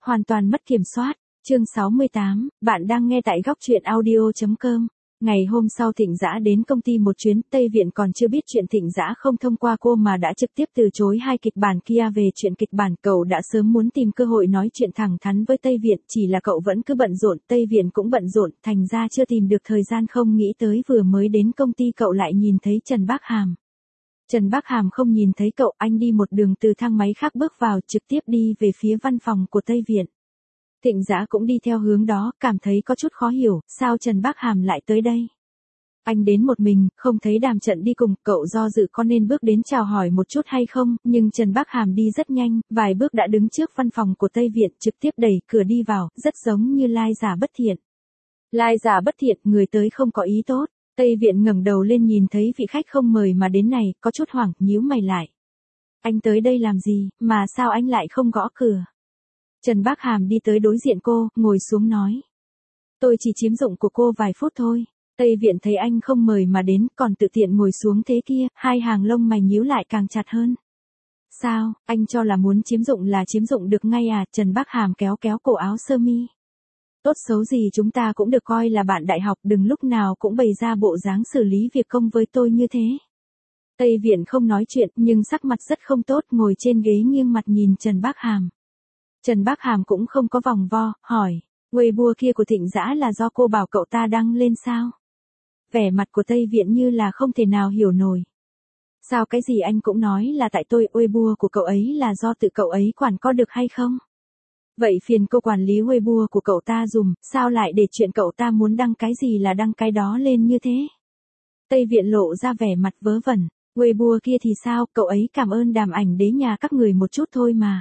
Hoàn toàn mất kiểm soát. Chương 68, bạn đang nghe tại góc truyện audio.com. Ngày hôm sau Thịnh Dã đến công ty một chuyến, Tây Viện còn chưa biết chuyện Thịnh Dã không thông qua cô mà đã trực tiếp từ chối hai kịch bản kia. Về chuyện kịch bản, cậu đã sớm muốn tìm cơ hội nói chuyện thẳng thắn với Tây Viện, chỉ là cậu vẫn cứ bận rộn, Tây Viện cũng bận rộn, thành ra chưa tìm được thời gian. Không nghĩ tới vừa mới đến công ty cậu lại nhìn thấy Trần Bác Hàm. Trần Bác Hàm không nhìn thấy cậu, anh đi một đường từ thang máy khác bước vào, trực tiếp đi về phía văn phòng của Tây Viện. Thịnh Dã cũng đi theo hướng đó, cảm thấy có chút khó hiểu, sao Trần Bác Hàm lại tới đây? Anh đến một mình, không thấy Đàm Trận đi cùng, cậu do dự có nên bước đến chào hỏi một chút hay không, nhưng Trần Bác Hàm đi rất nhanh, vài bước đã đứng trước văn phòng của Tây Viện, trực tiếp đẩy cửa đi vào, rất giống như lai giả bất thiện. Lai giả bất thiện, người tới không có ý tốt. Tây Viện ngẩng đầu lên nhìn thấy vị khách không mời mà đến này, có chút hoảng, nhíu mày lại. Anh tới đây làm gì, mà sao anh lại không gõ cửa? Trần Bác Hàm đi tới đối diện cô, ngồi xuống nói. Tôi chỉ chiếm dụng của cô vài phút thôi. Tây Viện thấy anh không mời mà đến, còn tự tiện ngồi xuống thế kia, hai hàng lông mày nhíu lại càng chặt hơn. Sao, anh cho là muốn chiếm dụng là chiếm dụng được ngay à? Trần Bác Hàm kéo kéo cổ áo sơ mi. Tốt xấu gì chúng ta cũng được coi là bạn đại học, đừng lúc nào cũng bày ra bộ dáng xử lý việc công với tôi như thế. Tây Viện không nói chuyện, nhưng sắc mặt rất không tốt, ngồi trên ghế nghiêng mặt nhìn Trần Bác Hàm. Trần Bác Hàm cũng không có vòng vo, hỏi, Weibo kia của Thịnh Dã là do cô bảo cậu ta đăng lên sao? Vẻ mặt của Tây Viện như là không thể nào hiểu nổi. Sao cái gì anh cũng nói là tại tôi, Weibo của cậu ấy là do tự cậu ấy quản có được hay không? Vậy phiền cô quản lý Weibo của cậu ta dùm, sao lại để chuyện cậu ta muốn đăng cái gì là đăng cái đó lên như thế? Tây Viện lộ ra vẻ mặt vớ vẩn, Weibo kia thì sao, cậu ấy cảm ơn Đàm ảnh đế nhà các người một chút thôi mà.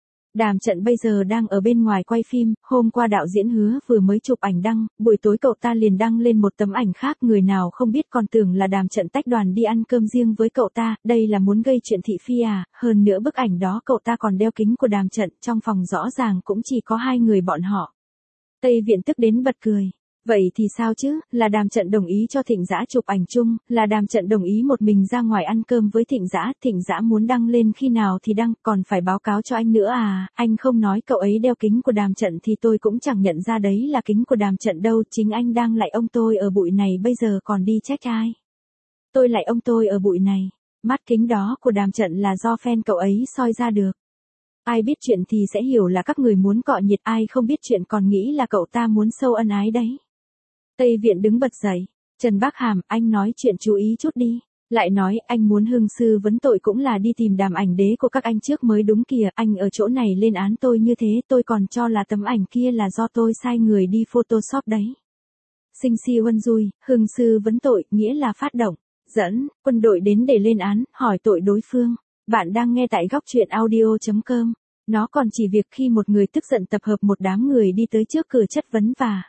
Đàm Trận bây giờ đang ở bên ngoài quay phim, hôm qua đạo diễn Hứa vừa mới chụp ảnh đăng, buổi tối cậu ta liền đăng lên một tấm ảnh khác, người nào không biết còn tưởng là Đàm Trận tách đoàn đi ăn cơm riêng với cậu ta, đây là muốn gây chuyện thị phi à? Hơn nữa bức ảnh đó cậu ta còn đeo kính của Đàm Trận, trong phòng rõ ràng cũng chỉ có hai người bọn họ. Tây Viện tức đến bật cười. Vậy thì sao chứ, là Đàm Trận đồng ý cho Thịnh Dã chụp ảnh chung, là Đàm Trận đồng ý một mình ra ngoài ăn cơm với Thịnh Dã muốn đăng lên khi nào thì đăng, còn phải báo cáo cho anh nữa à? Anh không nói cậu ấy đeo kính của Đàm Trận thì tôi cũng chẳng nhận ra đấy là kính của Đàm Trận đâu, chính anh đang lại ông tôi ở bụi này bây giờ còn đi trách ai? Tôi lại ông tôi ở bụi này, mắt kính đó của Đàm Trận là do fan cậu ấy soi ra được. Ai biết chuyện thì sẽ hiểu là các người muốn cọ nhiệt, ai không biết chuyện còn nghĩ là cậu ta muốn sâu ân ái đấy. Tây Viện đứng bật dậy, Trần Bác Hàm, anh nói chuyện chú ý chút đi. Lại nói, anh muốn hương sư vấn tội cũng là đi tìm Đàm ảnh đế của các anh trước mới đúng kìa, anh ở chỗ này lên án tôi như thế, tôi còn cho là tấm ảnh kia là do tôi sai người đi photoshop đấy. Sinh si huân dui, hương sư vấn tội, nghĩa là phát động, dẫn, quân đội đến để lên án, hỏi tội đối phương. Bạn đang nghe tại góc truyện audio.com. Nó còn chỉ việc khi một người tức giận tập hợp một đám người đi tới trước cửa chất vấn và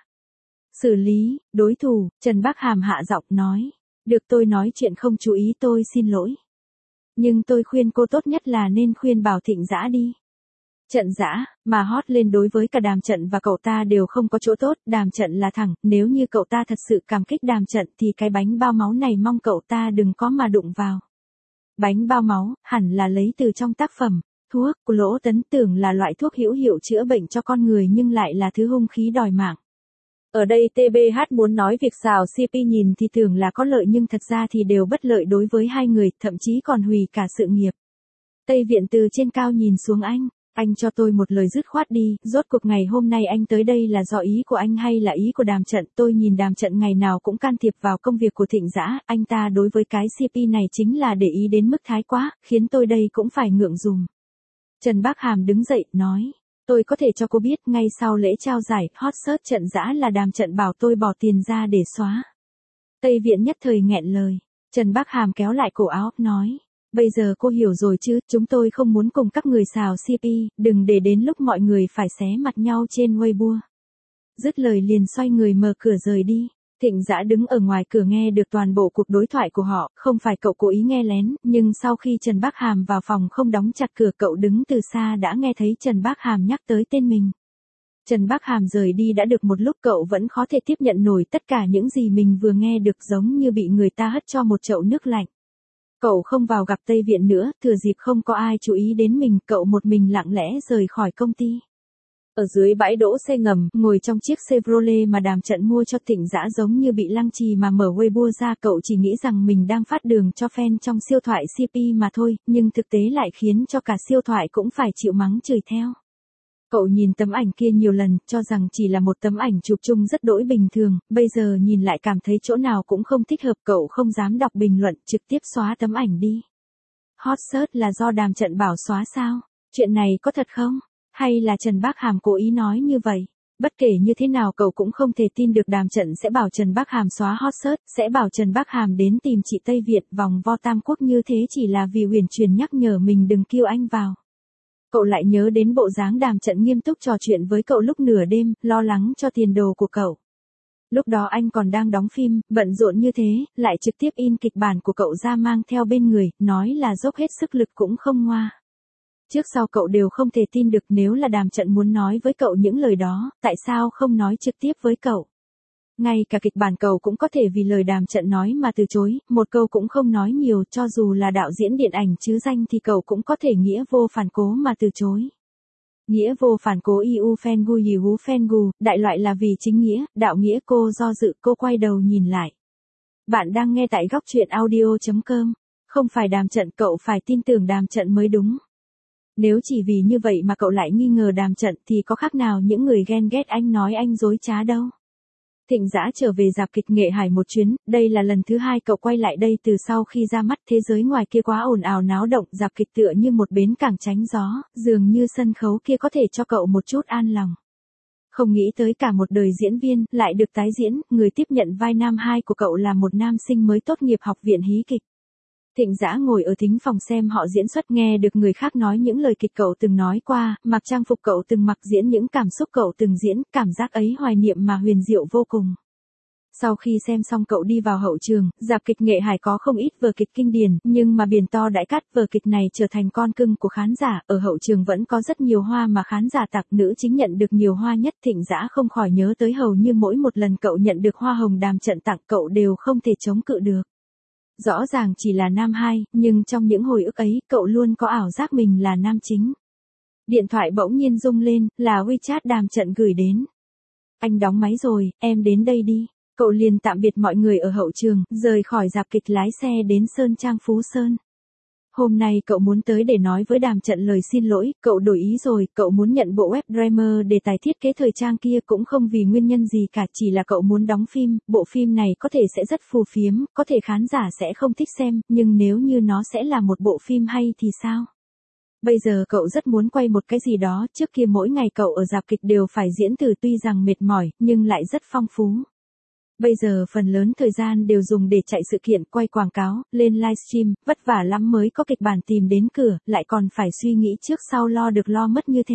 xử lý, đối thủ. Trần Bác Hàm hạ giọng nói. Được, tôi nói chuyện không chú ý, tôi xin lỗi. Nhưng tôi khuyên cô tốt nhất là nên khuyên bảo Thịnh Dã đi. Trận Dã, mà hót lên đối với cả Đàm Trận và cậu ta đều không có chỗ tốt, Đàm Trận là thẳng, nếu như cậu ta thật sự cảm kích Đàm Trận thì cái bánh bao máu này mong cậu ta đừng có mà đụng vào. Bánh bao máu, hẳn là lấy từ trong tác phẩm, thuốc, của Lỗ Tấn, tưởng là loại thuốc hữu hiệu chữa bệnh cho con người nhưng lại là thứ hung khí đòi mạng. Ở đây TBH muốn nói việc xào CP nhìn thì tưởng là có lợi nhưng thật ra thì đều bất lợi đối với hai người, thậm chí còn hủy cả sự nghiệp. Tây Viện từ trên cao nhìn xuống anh cho tôi một lời dứt khoát đi, rốt cuộc ngày hôm nay anh tới đây là do ý của anh hay là ý của Đàm Trận? Tôi nhìn Đàm Trận ngày nào cũng can thiệp vào công việc của Thịnh Dã, anh ta đối với cái CP này chính là để ý đến mức thái quá, khiến tôi đây cũng phải ngượng dùm. Trần Bác Hàm đứng dậy, nói. Tôi có thể cho cô biết, ngay sau lễ trao giải, hot search Trận Dã là Đàm Trận bảo tôi bỏ tiền ra để xóa. Tây Viện nhất thời nghẹn lời. Trần Bác Hàm kéo lại cổ áo, nói. Bây giờ cô hiểu rồi chứ, chúng tôi không muốn cùng các người xào CP, đừng để đến lúc mọi người phải xé mặt nhau trên Weibo. Dứt lời liền xoay người mở cửa rời đi. Thịnh Dã đứng ở ngoài cửa nghe được toàn bộ cuộc đối thoại của họ, không phải cậu cố ý nghe lén, nhưng sau khi Trần Bác Hàm vào phòng không đóng chặt cửa, cậu đứng từ xa đã nghe thấy Trần Bác Hàm nhắc tới tên mình. Trần Bác Hàm rời đi đã được một lúc, cậu vẫn khó thể tiếp nhận nổi tất cả những gì mình vừa nghe được, giống như bị người ta hất cho một chậu nước lạnh. Cậu không vào gặp Tây Viện nữa, thừa dịp không có ai chú ý đến mình, cậu một mình lặng lẽ rời khỏi công ty. Ở dưới bãi đỗ xe ngầm, ngồi trong chiếc Chevrolet mà Đàm Trận mua cho Thịnh Dã giống như bị lăng trì mà mở Weibo ra, cậu chỉ nghĩ rằng mình đang phát đường cho fan trong siêu thoại CP mà thôi, nhưng thực tế lại khiến cho cả siêu thoại cũng phải chịu mắng chửi theo. Cậu nhìn tấm ảnh kia nhiều lần, cho rằng chỉ là một tấm ảnh chụp chung rất đỗi bình thường, bây giờ nhìn lại cảm thấy chỗ nào cũng không thích hợp, cậu không dám đọc bình luận, trực tiếp xóa tấm ảnh đi. Hot search là do Đàm Trận bảo xóa sao? Chuyện này có thật không? Hay là Trần Bác Hàm cố ý nói như vậy? Bất kể như thế nào cậu cũng không thể tin được Đàm Trận sẽ bảo Trần Bác Hàm xóa hot search, sẽ bảo Trần Bác Hàm đến tìm chị Tây Việt vòng vo Tam Quốc như thế chỉ là vì Huyền Truyền nhắc nhở mình đừng kêu anh vào. Cậu lại nhớ đến bộ dáng Đàm Trận nghiêm túc trò chuyện với cậu lúc nửa đêm, lo lắng cho tiền đồ của cậu. Lúc đó anh còn đang đóng phim, bận rộn như thế, lại trực tiếp in kịch bản của cậu ra mang theo bên người, nói là dốc hết sức lực cũng không ngoa. Trước sau cậu đều không thể tin được, nếu là Đàm Trận muốn nói với cậu những lời đó, tại sao không nói trực tiếp với cậu? Ngay cả kịch bản cậu cũng có thể vì lời Đàm Trận nói mà từ chối, một câu cũng không nói nhiều, cho dù là đạo diễn điện ảnh chứ danh thì cậu cũng có thể nghĩa vô phản cố mà từ chối. Nghĩa vô phản cố iu phen gu yiu phen gu, đại loại là vì chính nghĩa, đạo nghĩa. Cô do dự, cô quay đầu nhìn lại. Bạn đang nghe tại góc truyện audio.com. Không phải Đàm Trận, cậu phải tin tưởng Đàm Trận mới đúng. Nếu chỉ vì như vậy mà cậu lại nghi ngờ Đàm Trận thì có khác nào những người ghen ghét anh nói anh dối trá đâu. Thịnh Dã trở về rạp kịch Nghệ Hải một chuyến, đây là lần thứ 2 cậu quay lại đây từ sau khi ra mắt. Thế giới ngoài kia quá ồn ào náo động, rạp kịch tựa như một bến cảng tránh gió, dường như sân khấu kia có thể cho cậu một chút an lòng. Không nghĩ tới cả một đời diễn viên, lại được tái diễn, người tiếp nhận vai nam 2 của cậu là một nam sinh mới tốt nghiệp học viện hí kịch. Thịnh Dã ngồi ở thính phòng xem họ diễn xuất, nghe được người khác nói những lời kịch cậu từng nói qua, mặc trang phục cậu từng mặc, diễn những cảm xúc cậu từng diễn, cảm giác ấy hoài niệm mà huyền diệu vô cùng. Sau khi xem xong cậu đi vào hậu trường, rạp kịch Nghệ Hải có không ít vở kịch kinh điển, nhưng mà biển to đãi cát, vở kịch này trở thành con cưng của khán giả, ở hậu trường vẫn có rất nhiều hoa mà khán giả tặng, nữ chính nhận được nhiều hoa nhất. Thịnh Dã không khỏi nhớ tới hầu như mỗi một lần cậu nhận được hoa hồng Đàm Trận tặng, cậu đều không thể chống cự được. Rõ ràng chỉ là nam 2, nhưng trong những hồi ức ấy, cậu luôn có ảo giác mình là nam chính. Điện thoại bỗng nhiên rung lên, là WeChat Đàm Trận gửi đến. Anh đóng máy rồi, em đến đây đi. Cậu liền tạm biệt mọi người ở hậu trường, rời khỏi rạp kịch lái xe đến Sơn Trang Phú Sơn. Hôm nay cậu muốn tới để nói với Đàm Trận lời xin lỗi, cậu đổi ý rồi, cậu muốn nhận bộ webdrammer đề tài thiết kế thời trang kia cũng không vì nguyên nhân gì cả, chỉ là cậu muốn đóng phim, bộ phim này có thể sẽ rất phù phiếm, có thể khán giả sẽ không thích xem, nhưng nếu như nó sẽ là một bộ phim hay thì sao? Bây giờ cậu rất muốn quay một cái gì đó, trước kia mỗi ngày cậu ở rạp kịch đều phải diễn từ, tuy rằng mệt mỏi, nhưng lại rất phong phú. Bây giờ phần lớn thời gian đều dùng để chạy sự kiện, quay quảng cáo, lên livestream, vất vả lắm mới có kịch bản tìm đến cửa, lại còn phải suy nghĩ trước sau lo được lo mất như thế.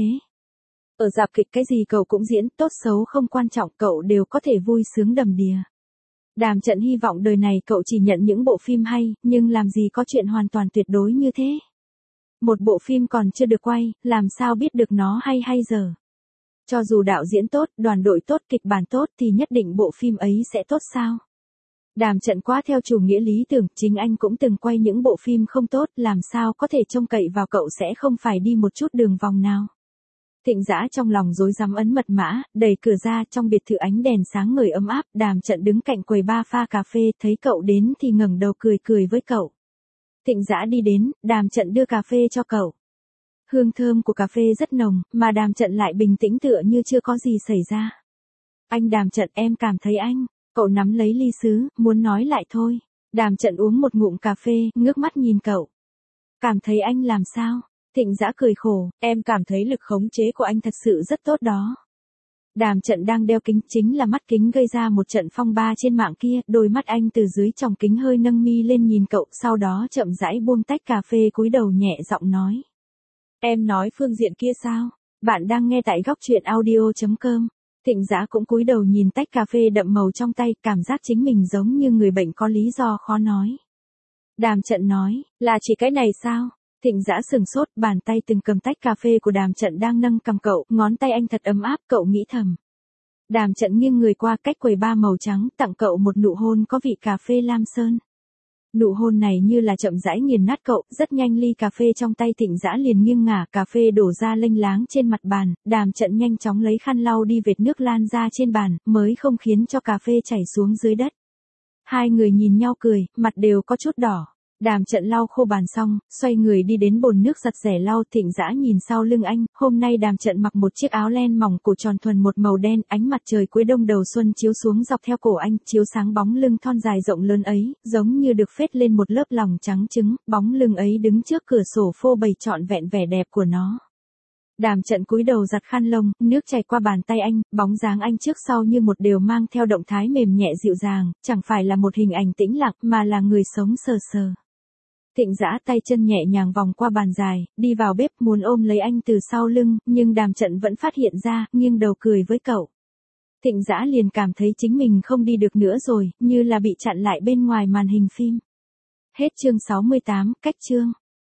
Ở rạp kịch cái gì cậu cũng diễn, tốt xấu không quan trọng, cậu đều có thể vui sướng đầm đìa. Đàm Trận hy vọng đời này cậu chỉ nhận những bộ phim hay, nhưng làm gì có chuyện hoàn toàn tuyệt đối như thế. Một bộ phim còn chưa được quay, làm sao biết được nó hay dở. Cho dù đạo diễn tốt, đoàn đội tốt, kịch bản tốt thì nhất định bộ phim ấy sẽ tốt sao? Đàm Trận quá theo chủ nghĩa lý tưởng, chính anh cũng từng quay những bộ phim không tốt, làm sao có thể trông cậy vào cậu sẽ không phải đi một chút đường vòng nào. Thịnh Dã trong lòng rối rắm ấn mật mã, đẩy cửa ra, trong biệt thự ánh đèn sáng ngời ấm áp, Đàm Trận đứng cạnh quầy bar pha cà phê, thấy cậu đến thì ngẩng đầu cười với cậu. Thịnh Dã đi đến, Đàm Trận đưa cà phê cho cậu. Hương thơm của cà phê rất nồng, mà Đàm Trận lại bình tĩnh tựa như chưa có gì xảy ra. Anh Đàm Trận, em cảm thấy anh. Cậu nắm lấy ly sứ, muốn nói lại thôi. Đàm Trận uống một ngụm cà phê, ngước mắt nhìn cậu. Cảm thấy anh làm sao? Thịnh Dã cười khổ, em cảm thấy lực khống chế của anh thật sự rất tốt đó. Đàm Trận đang đeo kính, chính là mắt kính gây ra một trận phong ba trên mạng kia, đôi mắt anh từ dưới tròng kính hơi nâng mi lên nhìn cậu, sau đó chậm rãi buông tách cà phê, cúi đầu nhẹ giọng nói. Em nói phương diện kia sao? Bạn đang nghe tại góc truyện audio.com. Thịnh Dã cũng cúi đầu nhìn tách cà phê đậm màu trong tay, cảm giác chính mình giống như người bệnh có lý do khó nói. Đàm Trận nói, là chỉ cái này sao? Thịnh Dã sừng sốt, bàn tay từng cầm tách cà phê của Đàm Trận đang nâng cầm cậu, ngón tay anh thật ấm áp, cậu nghĩ thầm. Đàm Trận nghiêng người qua cách quầy bar màu trắng, tặng cậu một nụ hôn có vị cà phê lam sơn. Nụ hôn này như là chậm rãi nghiền nát cậu, rất nhanh ly cà phê trong tay Thịnh Dã liền nghiêng ngả, cà phê đổ ra lênh láng trên mặt bàn, Đàm Trận nhanh chóng lấy khăn lau đi vệt nước lan ra trên bàn, mới không khiến cho cà phê chảy xuống dưới đất. Hai người nhìn nhau cười, mặt đều có chút đỏ. Đàm Trận lau khô bàn xong, xoay người đi đến bồn nước giặt rẻ lau. Thịnh Dã nhìn sau lưng anh, hôm nay Đàm Trận mặc một chiếc áo len mỏng cổ tròn thuần một màu đen, ánh mặt trời cuối đông đầu xuân chiếu xuống dọc theo cổ anh, chiếu sáng bóng lưng thon dài rộng lớn ấy, giống như được phết lên một lớp lòng trắng trứng, bóng lưng ấy đứng trước cửa sổ phô bày trọn vẹn vẻ đẹp của nó. Đàm Trận cúi đầu giặt khăn lông, nước chảy qua bàn tay anh, bóng dáng anh trước sau như một đều mang theo động thái mềm nhẹ dịu dàng, chẳng phải là một hình ảnh tĩnh lặng mà là người sống sờ sờ. Thịnh Dã tay chân nhẹ nhàng vòng qua bàn dài, đi vào bếp muốn ôm lấy anh từ sau lưng, nhưng Đàm Trận vẫn phát hiện ra, nghiêng đầu cười với cậu. Thịnh Dã liền cảm thấy chính mình không đi được nữa rồi, như là bị chặn lại bên ngoài màn hình phim. Hết chương 68, cách chương.